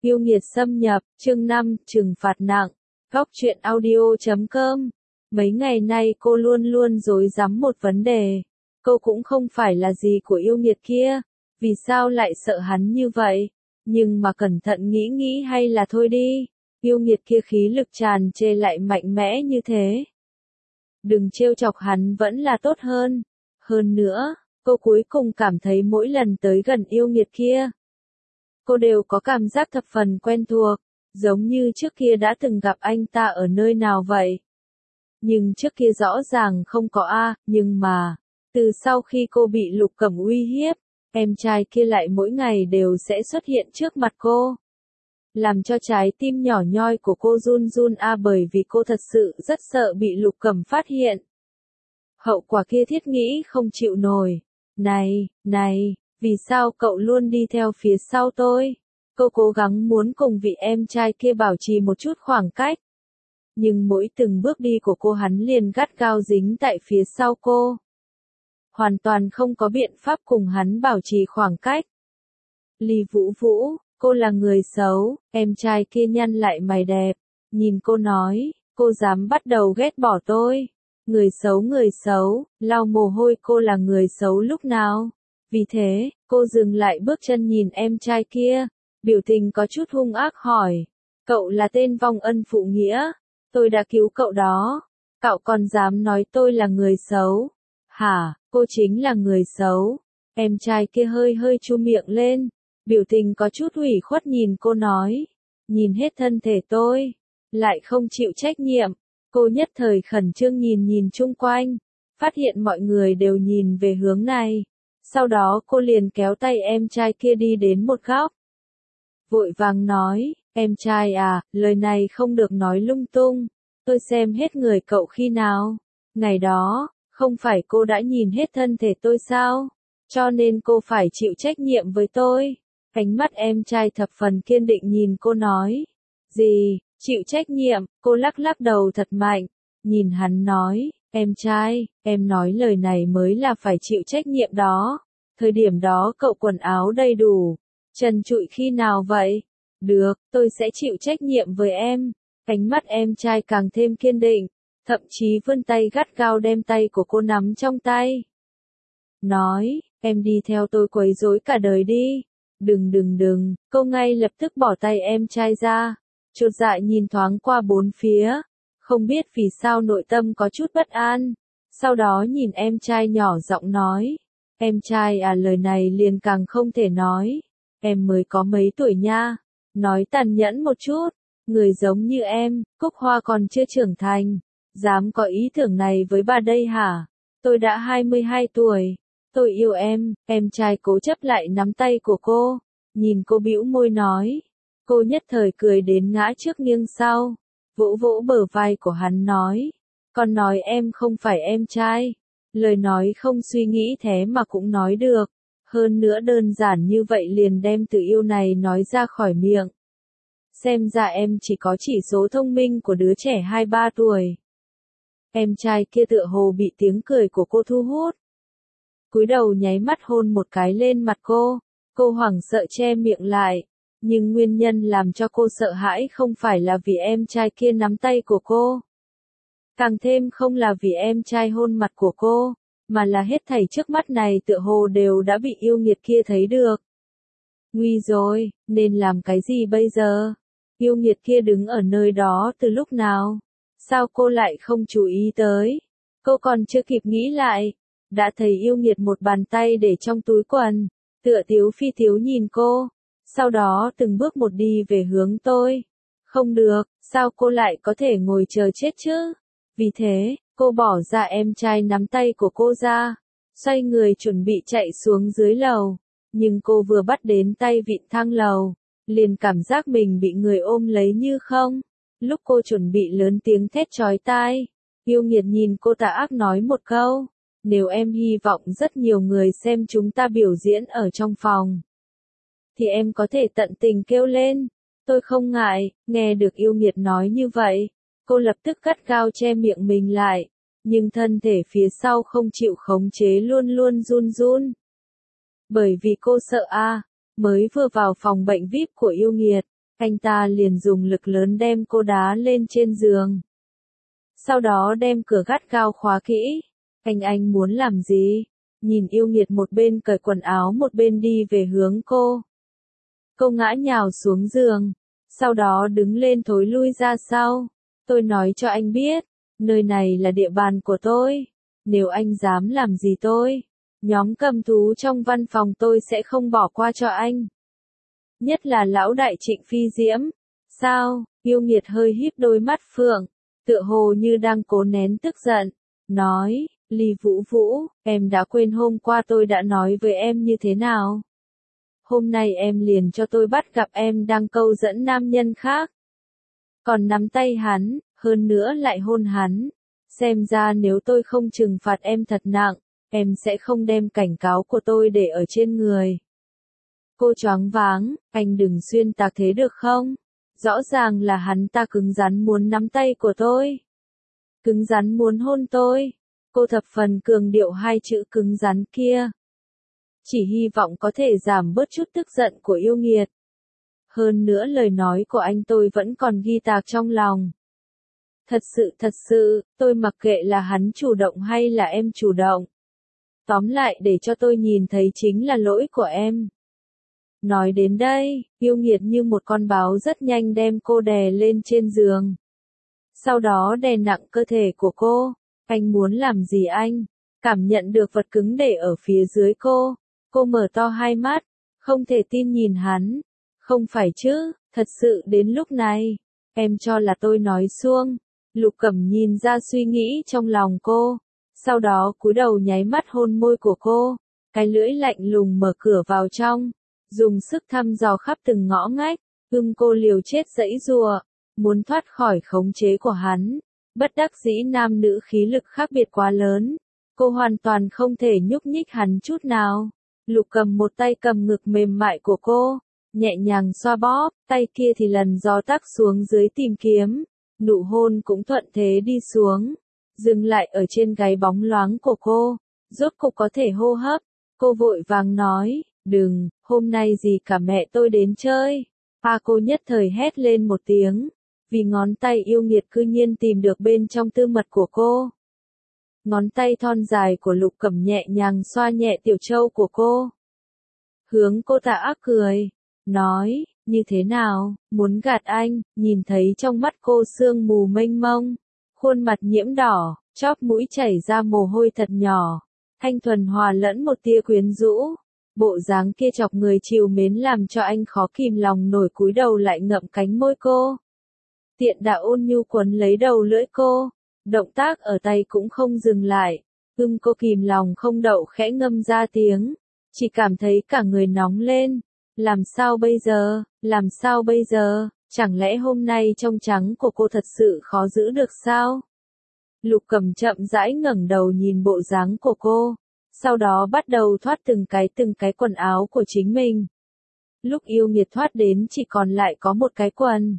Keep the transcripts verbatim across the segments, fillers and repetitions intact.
Yêu nghiệt xâm nhập, chương năm, trừng phạt nặng. Góc truyện audio chấm com. Mấy ngày nay cô luôn luôn rối rắm một vấn đề. Cô cũng không phải là gì của yêu nghiệt kia. Vì sao lại sợ hắn như vậy? Nhưng mà cẩn thận nghĩ nghĩ hay là thôi đi. Yêu nghiệt kia khí lực tràn trề lại mạnh mẽ như thế. Đừng trêu chọc hắn vẫn là tốt hơn. Hơn nữa, cô cuối cùng cảm thấy mỗi lần tới gần yêu nghiệt kia, cô đều có cảm giác thập phần quen thuộc, giống như trước kia đã từng gặp anh ta ở nơi nào vậy. Nhưng trước kia rõ ràng không có a, nhưng mà, từ sau khi cô bị Lục Cẩm uy hiếp, em trai kia lại mỗi ngày đều sẽ xuất hiện trước mặt cô. Làm cho trái tim nhỏ nhoi của cô run run a bởi vì cô thật sự rất sợ bị Lục Cẩm phát hiện. Hậu quả kia thiết nghĩ không chịu nổi. Này, này, vì sao cậu luôn đi theo phía sau tôi? Cô cố gắng muốn cùng vị em trai kia bảo trì một chút khoảng cách. Nhưng mỗi từng bước đi của cô hắn liền gắt gao dính tại phía sau cô. Hoàn toàn không có biện pháp cùng hắn bảo trì khoảng cách. Lý Vũ Vũ, cô là người xấu, em trai kia nhăn lại mày đẹp. Nhìn cô nói, cô dám bắt đầu ghét bỏ tôi. Người xấu người xấu, lau mồ hôi cô là người xấu lúc nào? Vì thế, cô dừng lại bước chân nhìn em trai kia, biểu tình có chút hung ác hỏi. Cậu là tên vong ân phụ nghĩa, tôi đã cứu cậu đó, cậu còn dám nói tôi là người xấu? Hả, cô chính là người xấu. Em trai kia hơi hơi chu miệng lên, biểu tình có chút ủy khuất nhìn cô nói. Nhìn hết thân thể tôi, lại không chịu trách nhiệm. Cô nhất thời khẩn trương nhìn nhìn chung quanh, phát hiện mọi người đều nhìn về hướng này. Sau đó cô liền kéo tay em trai kia đi đến một góc. Vội vàng nói, em trai à, lời này không được nói lung tung. Tôi xem hết người cậu khi nào? Ngày đó, không phải cô đã nhìn hết thân thể tôi sao? Cho nên cô phải chịu trách nhiệm với tôi. Ánh mắt em trai thập phần kiên định nhìn cô nói. Gì? Chịu trách nhiệm, cô lắc lắc đầu thật mạnh, nhìn hắn nói, em trai, em nói lời này mới là phải chịu trách nhiệm đó. Thời điểm đó cậu quần áo đầy đủ, trần trụi khi nào vậy? Được, tôi sẽ chịu trách nhiệm với em. Ánh mắt em trai càng thêm kiên định, thậm chí vươn tay gắt gao đem tay của cô nắm trong tay. Nói, em đi theo tôi quấy rối cả đời đi. Đừng đừng đừng, cô ngay lập tức bỏ tay em trai ra. Chột dạ nhìn thoáng qua bốn phía, không biết vì sao nội tâm có chút bất an. Sau đó nhìn em trai nhỏ giọng nói, em trai à lời này liền càng không thể nói, em mới có mấy tuổi nha, nói tàn nhẫn một chút, người giống như em, cúc hoa còn chưa trưởng thành, dám có ý tưởng này với bà đây hả? Tôi đã hai mươi hai tuổi, tôi yêu em, em trai cố chấp lại nắm tay của cô, nhìn cô bĩu môi nói. Cô nhất thời cười đến ngã trước nghiêng sau, vỗ vỗ bờ vai của hắn nói, còn nói em không phải em trai, lời nói không suy nghĩ thế mà cũng nói được, hơn nữa đơn giản như vậy liền đem từ yêu này nói ra khỏi miệng. Xem ra em chỉ có chỉ số thông minh của đứa trẻ hai ba tuổi. Em trai kia tựa hồ bị tiếng cười của cô thu hút. Cúi đầu nháy mắt hôn một cái lên mặt cô, cô hoảng sợ che miệng lại. Nhưng nguyên nhân làm cho cô sợ hãi không phải là vì em trai kia nắm tay của cô. Càng thêm không là vì em trai hôn mặt của cô, mà là hết thảy trước mắt này tựa hồ đều đã bị yêu nghiệt kia thấy được. Nguy rồi, nên làm cái gì bây giờ? Yêu nghiệt kia đứng ở nơi đó từ lúc nào? Sao cô lại không chú ý tới? Cô còn chưa kịp nghĩ lại, đã thấy yêu nghiệt một bàn tay để trong túi quần, tựa tiếu phi tiếu nhìn cô. Sau đó từng bước một đi về hướng tôi. Không được, sao cô lại có thể ngồi chờ chết chứ? Vì thế, cô bỏ ra em trai nắm tay của cô ra, xoay người chuẩn bị chạy xuống dưới lầu. Nhưng cô vừa bắt đến tay vịn thang lầu, liền cảm giác mình bị người ôm lấy như không. Lúc cô chuẩn bị lớn tiếng thét chói tai, yêu nghiệt nhìn cô tà ác nói một câu. Nếu em hy vọng rất nhiều người xem chúng ta biểu diễn ở trong phòng, thì em có thể tận tình kêu lên. Tôi không ngại. Nghe được yêu nghiệt nói như vậy, cô lập tức gắt gao che miệng mình lại, nhưng thân thể phía sau không chịu khống chế luôn luôn run run. Bởi vì cô sợ a, mới vừa vào phòng bệnh vi ai pi của yêu nghiệt, Anh ta liền dùng lực lớn đem cô đá lên trên giường. Sau đó đem cửa gắt gao khóa kỹ. Anh anh muốn làm gì? Nhìn yêu nghiệt một bên cởi quần áo một bên đi về hướng cô. Cô ngã nhào xuống giường. Sau đó đứng lên thối lui ra sau. Tôi nói cho anh biết, nơi này là địa bàn của tôi. Nếu anh dám làm gì tôi, nhóm cầm thú trong văn phòng tôi sẽ không bỏ qua cho anh. Nhất là lão đại Trịnh Phi Diễm. Sao? Yêu nghiệt hơi híp đôi mắt phượng, tựa hồ như đang cố nén tức giận. Nói, Lý Vũ Vũ, em đã quên hôm qua tôi đã nói với em như thế nào? Hôm nay em liền cho tôi bắt gặp em đang câu dẫn nam nhân khác. Còn nắm tay hắn, hơn nữa lại hôn hắn. Xem ra nếu tôi không trừng phạt em thật nặng, em sẽ không đem cảnh cáo của tôi để ở trên người. Cô choáng váng, anh đừng xuyên tạc thế được không? Rõ ràng là hắn ta cứng rắn muốn nắm tay của tôi. Cứng rắn muốn hôn tôi. Cô thập phần cường điệu hai chữ cứng rắn kia. Chỉ hy vọng có thể giảm bớt chút tức giận của yêu nghiệt. Hơn nữa lời nói của anh tôi vẫn còn ghi tạc trong lòng. Thật sự thật sự, tôi mặc kệ là hắn chủ động hay là em chủ động. Tóm lại để cho tôi nhìn thấy chính là lỗi của em. Nói đến đây, yêu nghiệt như một con báo rất nhanh đem cô đè lên trên giường. Sau đó đè nặng cơ thể của cô. Anh muốn làm gì anh? Cảm nhận được vật cứng để ở phía dưới cô. Cô mở to hai mắt, không thể tin nhìn hắn. Không phải chứ, thật sự đến lúc này. Em cho là tôi nói suông. Lục Cẩm nhìn ra suy nghĩ trong lòng cô. Sau đó cúi đầu nháy mắt hôn môi của cô. Cái lưỡi lạnh lùng mở cửa vào trong. Dùng sức thăm dò khắp từng ngõ ngách. Ưng cô liều chết giãy giụa, muốn thoát khỏi khống chế của hắn. Bất đắc dĩ nam nữ khí lực khác biệt quá lớn. Cô hoàn toàn không thể nhúc nhích hắn chút nào. Lục Cầm một tay cầm ngực mềm mại của cô, nhẹ nhàng xoa bóp, tay kia thì lần gió tắc xuống dưới tìm kiếm. Nụ hôn cũng thuận thế đi xuống, dừng lại ở trên gáy bóng loáng của cô. Rốt cục có thể hô hấp. Cô vội vàng nói, đừng, hôm nay gì cả mẹ tôi đến chơi. A cô nhất thời hét lên một tiếng, vì ngón tay yêu nghiệt cư nhiên tìm được bên trong tư mật của cô. Ngón tay thon dài của Lục Cẩm nhẹ nhàng xoa nhẹ tiểu trâu của cô. Hướng cô tà ác cười, nói, như thế nào, muốn gạt anh, nhìn thấy trong mắt cô sương mù mênh mông, khuôn mặt nhiễm đỏ, chóp mũi chảy ra mồ hôi thật nhỏ, thanh thuần hòa lẫn một tia quyến rũ. Bộ dáng kia chọc người trìu mến làm cho anh khó kìm lòng nổi cúi đầu lại ngậm cánh môi cô. Tiện đạo ôn nhu quấn lấy đầu lưỡi cô, động tác ở tay cũng không dừng lại. Ưm cô kìm lòng không đậu khẽ ngâm ra tiếng, chỉ cảm thấy cả người nóng lên. Làm sao bây giờ, làm sao bây giờ, chẳng lẽ hôm nay trong trắng của cô thật sự khó giữ được sao? Lục Cẩm chậm rãi ngẩng đầu nhìn bộ dáng của cô, sau đó bắt đầu thoát từng cái từng cái quần áo của chính mình. Lúc yêu nghiệt thoát đến chỉ còn lại có một cái quần.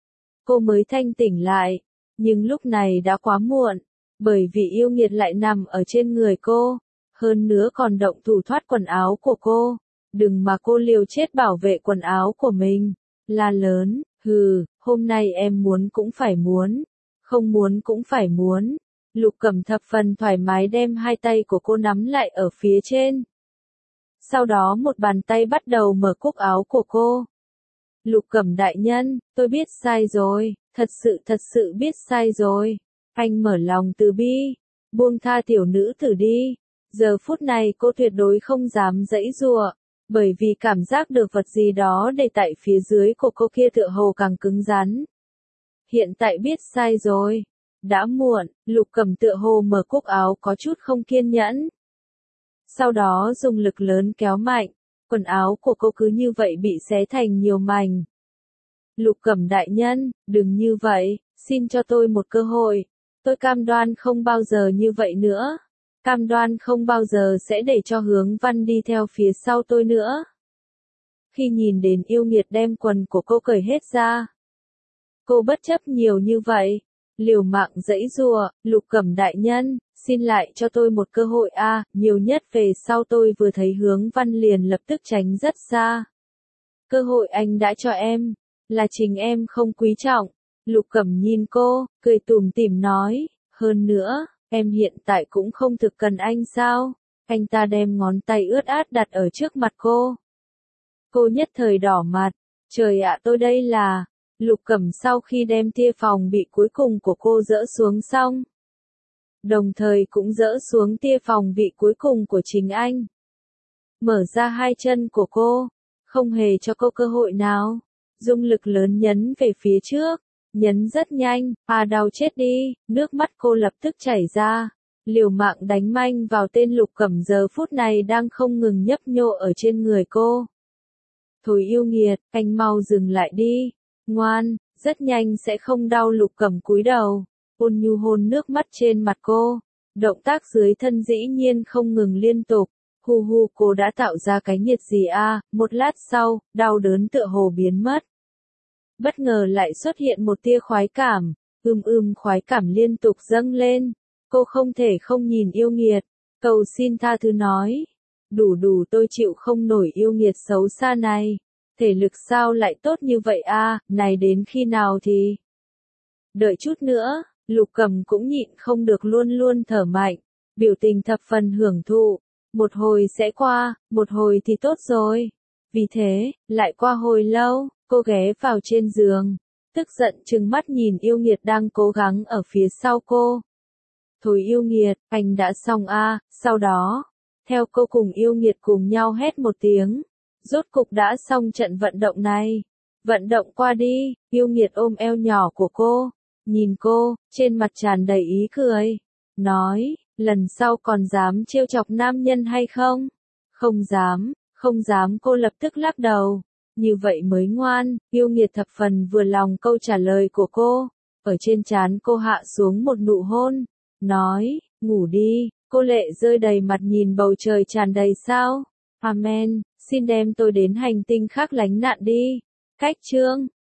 Cô mới thanh tỉnh lại, nhưng lúc này đã quá muộn, bởi vì yêu nghiệt lại nằm ở trên người cô, hơn nữa còn động thủ thoát quần áo của cô. Đừng mà cô liều chết bảo vệ quần áo của mình, la lớn, hừ, hôm nay em muốn cũng phải muốn, không muốn cũng phải muốn. Lục Cẩm thập phần thoải mái đem hai tay của cô nắm lại ở phía trên. Sau đó một bàn tay bắt đầu mở cúc áo của cô. Lục Cẩm đại nhân, tôi biết sai rồi, thật sự thật sự biết sai rồi. Anh mở lòng từ bi, buông tha tiểu nữ tử đi. Giờ phút này cô tuyệt đối không dám giãy giụa, bởi vì cảm giác được vật gì đó để tại phía dưới của cô kia tựa hồ càng cứng rắn. Hiện tại biết sai rồi. Đã muộn, Lục Cẩm tựa hồ mở cúc áo có chút không kiên nhẫn. Sau đó dùng lực lớn kéo mạnh, quần áo của cô cứ như vậy bị xé thành nhiều mảnh. Lục Cẩm đại nhân, đừng như vậy, xin cho tôi một cơ hội. Tôi cam đoan không bao giờ như vậy nữa. Cam đoan không bao giờ sẽ để cho Hướng Văn đi theo phía sau tôi nữa. Khi nhìn đến yêu nghiệt đem quần của cô cởi hết ra, cô bất chấp nhiều như vậy, liều mạng giãy giụa, Lục Cẩm đại nhân, xin lại cho tôi một cơ hội a, à, nhiều nhất về sau tôi vừa thấy Hướng Văn liền lập tức tránh rất xa. Cơ hội anh đã cho em, Là chính em không quý trọng. Lục Cẩm nhìn cô, cười tủm tỉm nói, hơn nữa, em hiện tại cũng không thực cần anh sao? Anh ta đem ngón tay ướt át đặt ở trước mặt cô. Cô nhất thời đỏ mặt, trời ạ tôi đây là, Lục Cẩm sau khi đem tia phòng bị cuối cùng của cô dỡ xuống xong. Đồng thời cũng dỡ xuống tia phòng bị cuối cùng của chính anh. Mở ra hai chân của cô, không hề cho cô cơ hội nào. Dung lực lớn nhấn về phía trước, nhấn rất nhanh, à đau chết đi, nước mắt cô lập tức chảy ra. Liều mạng đánh manh vào tên Lục Cẩm giờ phút này đang không ngừng nhấp nhô ở trên người cô. Thôi yêu nghiệt, anh mau dừng lại đi, ngoan, rất nhanh sẽ không đau. Lục Cẩm cúi đầu, ôn nhu hôn nước mắt trên mặt cô. Động tác dưới thân dĩ nhiên không ngừng liên tục. Hu hu cô đã tạo ra cái nhiệt gì a? À? Một lát sau, đau đớn tựa hồ biến mất. Bất ngờ lại xuất hiện một tia khoái cảm, ưm ưm khoái cảm liên tục dâng lên. Cô không thể không nhìn yêu nghiệt, cầu xin tha thứ nói. Đủ đủ tôi chịu không nổi yêu nghiệt xấu xa này. Thể lực sao lại tốt như vậy a? À? Này đến khi nào thì? Đợi chút nữa, Lục Cẩm cũng nhịn không được luôn luôn thở mạnh, biểu tình thập phần hưởng thụ. Một hồi sẽ qua, một hồi thì tốt rồi. Vì thế, lại qua hồi lâu, cô ghé vào trên giường, tức giận trừng mắt nhìn yêu nghiệt đang cố gắng ở phía sau cô. Thôi yêu nghiệt, anh đã xong a, à? Sau đó, theo cô cùng yêu nghiệt cùng nhau hét một tiếng, rốt cục đã xong trận vận động này. Vận động qua đi, yêu nghiệt ôm eo nhỏ của cô, nhìn cô, trên mặt tràn đầy ý cười, nói, lần sau còn dám trêu chọc nam nhân hay không? Không dám, không dám. Cô lập tức lắc đầu, như vậy mới ngoan. Yêu nghiệt thập phần vừa lòng câu trả lời của cô, ở trên trán cô hạ xuống một nụ hôn, nói, ngủ đi. Cô lệ rơi đầy mặt nhìn bầu trời tràn đầy sao. Amen, xin đem tôi đến hành tinh khác lánh nạn đi. Cách chương